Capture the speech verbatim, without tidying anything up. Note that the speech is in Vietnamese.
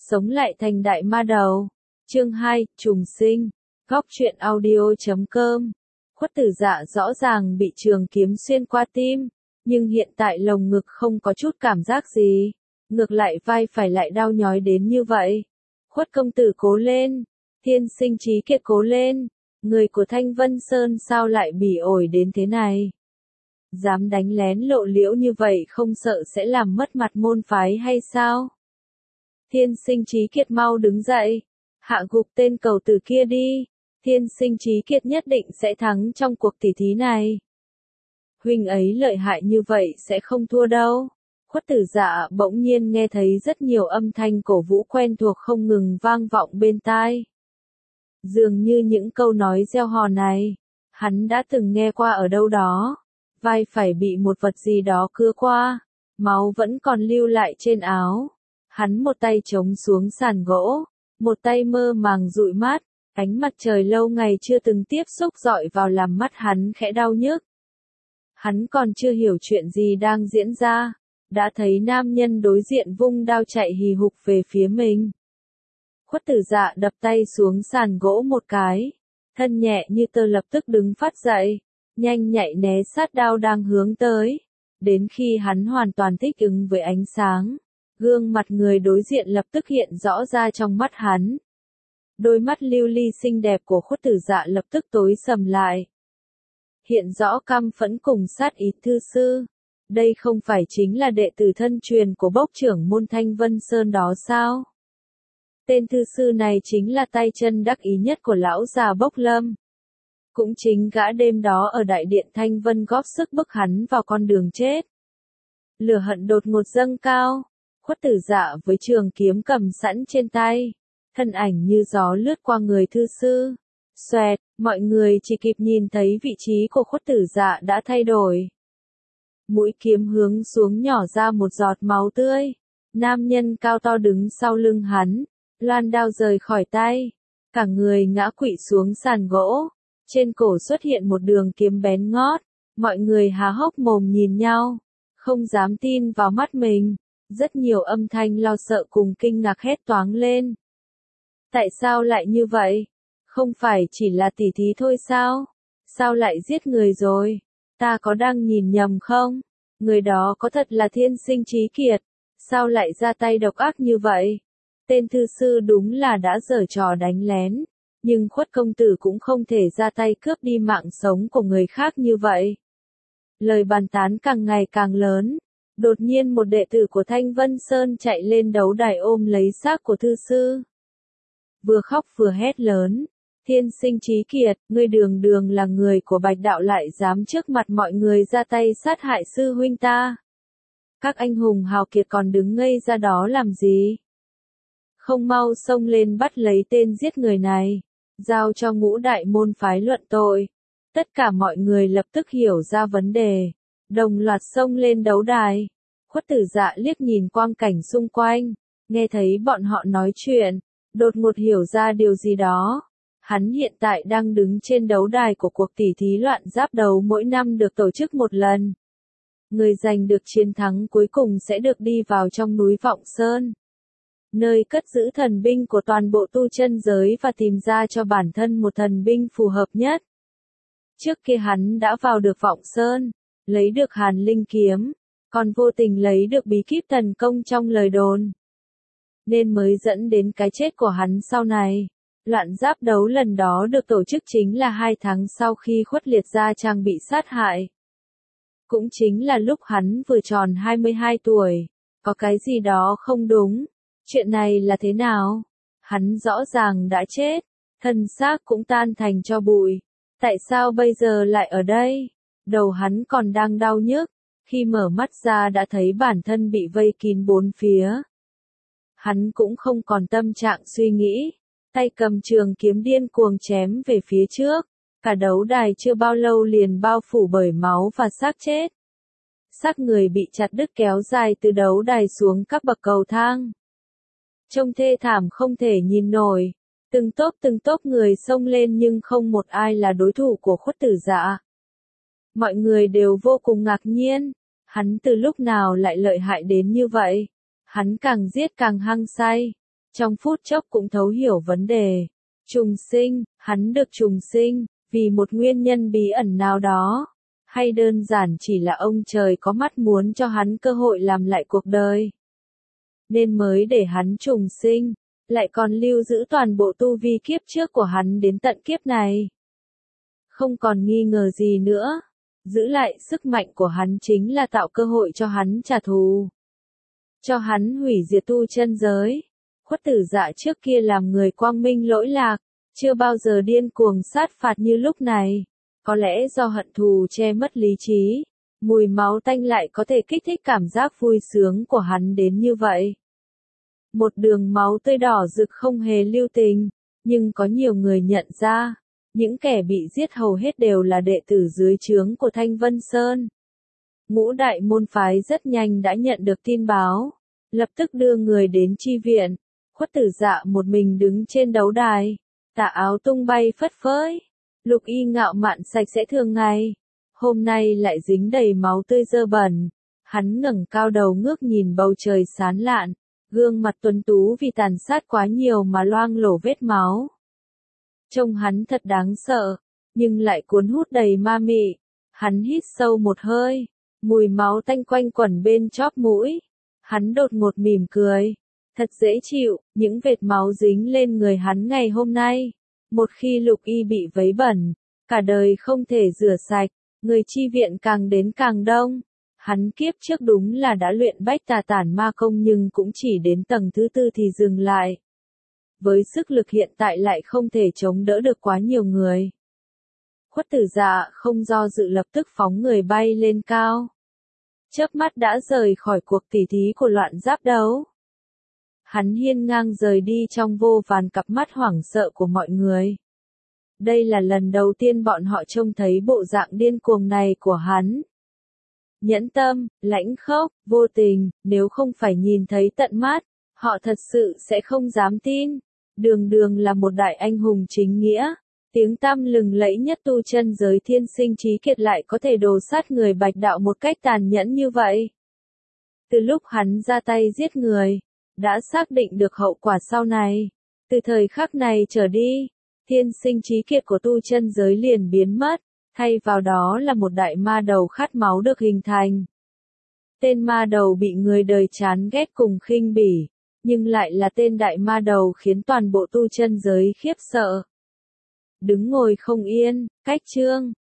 Sống lại thành đại ma đầu. Chương hai, trùng sinh. Góc truyện audio chấm com. Khuất Tử Dạ rõ ràng bị trường kiếm xuyên qua tim, nhưng hiện tại lồng ngực không có chút cảm giác gì. Ngược lại vai phải lại đau nhói đến như vậy. Khuất công tử cố lên. Thiên sinh trí kiệt cố lên. Người của Thanh Vân Sơn sao lại bỉ ổi đến thế này? Dám đánh lén lộ liễu như vậy không sợ sẽ làm mất mặt môn phái hay sao? Thiên sinh trí kiệt mau đứng dậy. Hạ gục tên cầu tử kia đi. Thiên sinh trí kiệt nhất định sẽ thắng trong cuộc tỷ thí này. Huynh ấy lợi hại như vậy sẽ không thua đâu. Khuất Tử Dạ bỗng nhiên nghe thấy rất nhiều âm thanh cổ vũ quen thuộc không ngừng vang vọng bên tai. Dường như những câu nói gieo hò này, hắn đã từng nghe qua ở đâu đó. Vai phải bị một vật gì đó cưa qua, máu vẫn còn lưu lại trên áo. Hắn một tay chống xuống sàn gỗ, một tay mơ màng dụi mắt, ánh mặt trời lâu ngày chưa từng tiếp xúc dọi vào làm mắt hắn khẽ đau nhức. Hắn còn chưa hiểu chuyện gì đang diễn ra, đã thấy nam nhân đối diện vung đao chạy hì hục về phía mình. Khuất Tử Dạ đập tay xuống sàn gỗ một cái, thân nhẹ như tơ lập tức đứng phát dậy, nhanh nhạy né sát đao đang hướng tới. Đến khi hắn hoàn toàn thích ứng với ánh sáng, gương mặt người đối diện lập tức hiện rõ ra trong mắt hắn. Đôi mắt lưu ly xinh đẹp của Khuất Tử Dạ lập tức tối sầm lại. Hiện rõ căm phẫn cùng sát ý. Thư sư, đây không phải chính là đệ tử thân truyền của bốc trưởng môn Thanh Vân Sơn đó sao? Tên thư sư này chính là tay chân đắc ý nhất của lão già Bốc Lâm. Cũng chính gã đêm đó ở đại điện Thanh Vân góp sức bức hắn vào con đường chết. Lửa hận đột ngột dâng cao. Khuất Tử Dạ với trường kiếm cầm sẵn trên tay, thân ảnh như gió lướt qua người thư sư. Xoẹt, mọi người chỉ kịp nhìn thấy vị trí của Khuất Tử Dạ đã thay đổi. Mũi kiếm hướng xuống nhỏ ra một giọt máu tươi. Nam nhân cao to đứng sau lưng hắn, loan đao rời khỏi tay, cả người ngã quỵ xuống sàn gỗ. Trên cổ xuất hiện một đường kiếm bén ngót, mọi người há hốc mồm nhìn nhau, không dám tin vào mắt mình. Rất nhiều âm thanh lo sợ cùng kinh ngạc hét toáng lên. Tại sao lại như vậy? Không phải chỉ là tỉ thí thôi sao? Sao lại giết người rồi? Ta có đang nhìn nhầm không? Người đó có thật là thiên sinh trí kiệt? Sao lại ra tay độc ác như vậy? Tên thư sư đúng là đã giở trò đánh lén, nhưng Khuất công tử cũng không thể ra tay cướp đi mạng sống của người khác như vậy. Lời bàn tán càng ngày càng lớn. Đột nhiên một đệ tử của Thanh Vân Sơn chạy lên đấu đài ôm lấy xác của thư sư. Vừa khóc vừa hét lớn. Thiên sinh trí kiệt, ngươi đường đường là người của Bạch đạo lại dám trước mặt mọi người ra tay sát hại sư huynh ta. Các anh hùng hào kiệt còn đứng ngây ra đó làm gì? Không mau xông lên bắt lấy tên giết người này, giao cho ngũ đại môn phái luận tội. Tất cả mọi người lập tức hiểu ra vấn đề, đồng loạt xông lên đấu đài. Khuất Tử Dạ liếc nhìn quang cảnh xung quanh, nghe thấy bọn họ nói chuyện, đột ngột hiểu ra điều gì đó. Hắn hiện tại đang đứng trên đấu đài của cuộc tỷ thí loạn giáp đấu mỗi năm được tổ chức một lần. Người giành được chiến thắng cuối cùng sẽ được đi vào trong núi Vọng Sơn, nơi cất giữ thần binh của toàn bộ tu chân giới và tìm ra cho bản thân một thần binh phù hợp nhất. Trước kia hắn đã vào được Vọng Sơn, lấy được Hàn Linh kiếm, còn vô tình lấy được bí kíp thần công trong lời đồn, nên mới dẫn đến cái chết của hắn sau này. Loạn giáp đấu lần đó được tổ chức chính là hai tháng sau khi Khuất Liệt Gia Trang bị sát hại. Cũng chính là lúc hắn vừa tròn hai mươi hai tuổi. Có cái gì đó không đúng. Chuyện này là thế nào? Hắn rõ ràng đã chết, thân xác cũng tan thành tro bụi. Tại sao bây giờ lại ở đây? Đầu hắn còn đang đau nhức, khi mở mắt ra đã thấy bản thân bị vây kín bốn phía. Hắn cũng không còn tâm trạng suy nghĩ, tay cầm trường kiếm điên cuồng chém về phía trước. Cả đấu đài chưa bao lâu liền bao phủ bởi máu và xác chết. Xác người bị chặt đứt kéo dài từ đấu đài xuống các bậc cầu thang. Trông thê thảm không thể nhìn nổi. Từng tốp từng tốp người xông lên nhưng không một ai là đối thủ của Khuất Tử Dạ. Mọi người đều vô cùng ngạc nhiên. Hắn từ lúc nào lại lợi hại đến như vậy? Hắn càng giết càng hăng say. trong phút chốc cũng thấu hiểu vấn đề. Trùng sinh, hắn được trùng sinh, vì một nguyên nhân bí ẩn nào đó, hay đơn giản chỉ là ông trời có mắt muốn cho hắn cơ hội làm lại cuộc đời, nên mới để hắn trùng sinh, lại còn lưu giữ toàn bộ tu vi kiếp trước của hắn đến tận kiếp này. Không còn nghi ngờ gì nữa, giữ lại sức mạnh của hắn chính là tạo cơ hội cho hắn trả thù, cho hắn hủy diệt tu chân giới. Khuất Tử Dạ trước kia làm người quang minh lỗi lạc, chưa bao giờ điên cuồng sát phạt như lúc này. Có lẽ do hận thù che mất lý trí, mùi máu tanh lại có thể kích thích cảm giác vui sướng của hắn đến như vậy. Một đường máu tươi đỏ rực không hề lưu tình, nhưng có nhiều người nhận ra, những kẻ bị giết hầu hết đều là đệ tử dưới trướng của Thanh Vân Sơn. Ngũ đại môn phái rất nhanh đã nhận được tin báo, lập tức đưa người đến chi viện. Khuất Tử Dạ một mình đứng trên đấu đài, tà áo tung bay phất phới, lục y ngạo mạn sạch sẽ thường ngày, hôm nay lại dính đầy máu tươi dơ bẩn. Hắn ngẩng cao đầu ngước nhìn bầu trời sáng lạn, gương mặt tuấn tú vì tàn sát quá nhiều mà loang lổ vết máu. Trông hắn thật đáng sợ, nhưng lại cuốn hút đầy ma mị. Hắn hít sâu một hơi, mùi máu tanh quanh quẩn bên chóp mũi. Hắn đột ngột mỉm cười, thật dễ chịu, những vệt máu dính lên người hắn ngày hôm nay. Một khi lục y bị vấy bẩn, cả đời không thể rửa sạch, người chi viện càng đến càng đông. Hắn kiếp trước đúng là đã luyện bách tà tản ma công nhưng cũng chỉ đến tầng thứ tư thì dừng lại. Với sức lực hiện tại lại không thể chống đỡ được quá nhiều người. Khuất Tử Dạ không do dự lập tức phóng người bay lên cao. Chớp mắt đã rời khỏi cuộc tỉ thí của loạn giáp đấu. Hắn hiên ngang rời đi trong vô vàn cặp mắt hoảng sợ của mọi người. Đây là lần đầu tiên bọn họ trông thấy bộ dạng điên cuồng này của hắn. Nhẫn tâm, lãnh khốc, vô tình, nếu không phải nhìn thấy tận mắt, họ thật sự sẽ không dám tin. Đường Đường là một đại anh hùng chính nghĩa, tiếng tăm lừng lẫy nhất tu chân giới thiên sinh trí kiệt lại có thể đồ sát người Bạch Đạo một cách tàn nhẫn như vậy. Từ lúc hắn ra tay giết người, đã xác định được hậu quả sau này. Từ thời khắc này trở đi, thiên sinh trí kiệt của tu chân giới liền biến mất, thay vào đó là một đại ma đầu khát máu được hình thành. Tên ma đầu bị người đời chán ghét cùng khinh bỉ, nhưng lại là tên đại ma đầu khiến toàn bộ tu chân giới khiếp sợ. Đứng ngồi không yên, cách chương.